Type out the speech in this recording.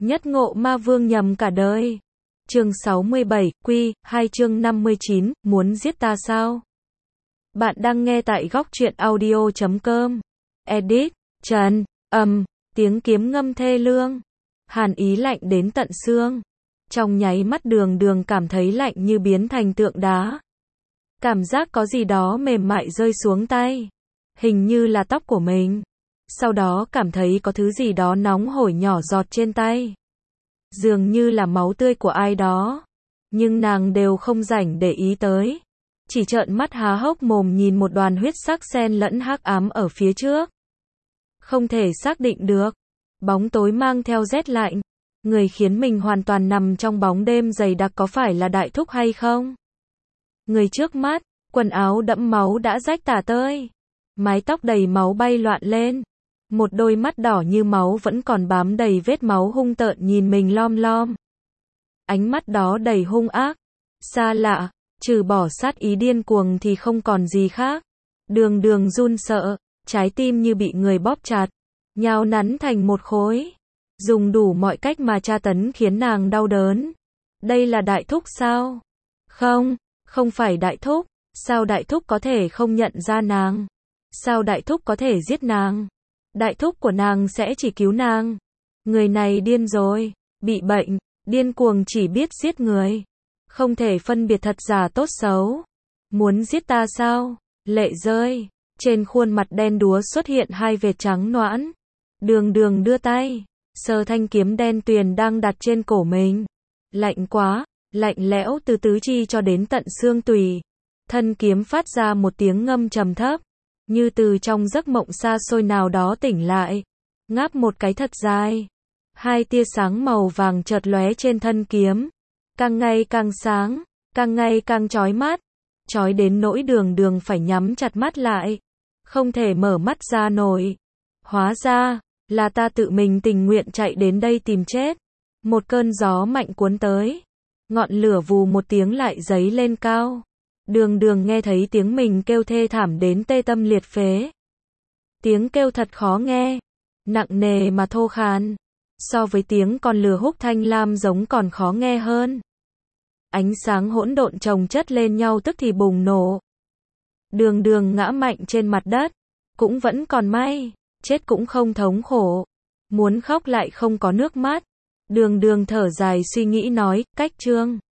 Nhất ngộ ma vương nhầm cả đời. Chương 67, Q2 chương 59, muốn giết ta sao? Bạn đang nghe tại góc truyện audio.com. Edit, Trần, tiếng kiếm ngâm thê lương. Hàn ý lạnh đến tận xương. Trong nháy mắt Đường cảm thấy lạnh như biến thành tượng đá. Cảm giác có gì đó mềm mại rơi xuống tay. Hình như là tóc của mình. Sau đó cảm thấy có thứ gì đó nóng hổi nhỏ giọt trên tay. Dường như là máu tươi của ai đó. Nhưng nàng đều không rảnh để ý tới. Chỉ trợn mắt há hốc mồm nhìn một đoàn huyết sắc xen lẫn hắc ám ở phía trước. Không thể xác định được. Bóng tối mang theo rét lạnh. Người khiến mình hoàn toàn nằm trong bóng đêm dày đặc có phải là đại thúc hay không? Người trước mắt, quần áo đẫm máu đã rách tả tơi. Mái tóc đầy máu bay loạn lên. Một đôi mắt đỏ như máu vẫn còn bám đầy vết máu hung tợn nhìn mình lom lom. Ánh mắt đó đầy hung ác, xa lạ, trừ bỏ sát ý điên cuồng thì không còn gì khác. Đường run sợ, trái tim như bị người bóp chặt, nhào nắn thành một khối. Dùng đủ mọi cách mà tra tấn khiến nàng đau đớn. Đây là đại thúc sao? Không phải đại thúc. Sao đại thúc có thể không nhận ra nàng? Sao đại thúc có thể giết nàng? Đại thúc của nàng sẽ chỉ cứu nàng. Người này điên rồi, bị bệnh, điên cuồng chỉ biết giết người. Không thể phân biệt thật giả tốt xấu. Muốn giết ta sao? Lệ rơi. Trên khuôn mặt đen đúa xuất hiện hai vệt trắng noãn. Đường đưa tay. Sờ thanh kiếm đen tuyền đang đặt trên cổ mình. Lạnh quá, lạnh lẽo từ tứ chi cho đến tận xương tủy. Thân kiếm phát ra một tiếng ngâm trầm thấp. Như từ trong giấc mộng xa xôi nào đó tỉnh lại. Ngáp một cái thật dài. Hai tia sáng màu vàng chợt lóe trên thân kiếm. Càng ngày càng sáng, càng ngày càng chói mắt. Chói đến nỗi đường phải nhắm chặt mắt lại. Không thể mở mắt ra nổi. Hóa ra, là ta tự mình tình nguyện chạy đến đây tìm chết. Một cơn gió mạnh cuốn tới. Ngọn lửa vù một tiếng lại giấy lên cao. Đường nghe thấy tiếng mình kêu thê thảm đến tê tâm liệt phế. Tiếng kêu thật khó nghe. Nặng nề mà thô khàn. So với tiếng con lừa húc thanh lam giống còn khó nghe hơn. Ánh sáng hỗn độn chồng chất lên nhau tức thì bùng nổ. Đường ngã mạnh trên mặt đất. Cũng vẫn còn may. Chết cũng không thống khổ. Muốn khóc lại không có nước mắt. Đường thở dài suy nghĩ nói, cách chương.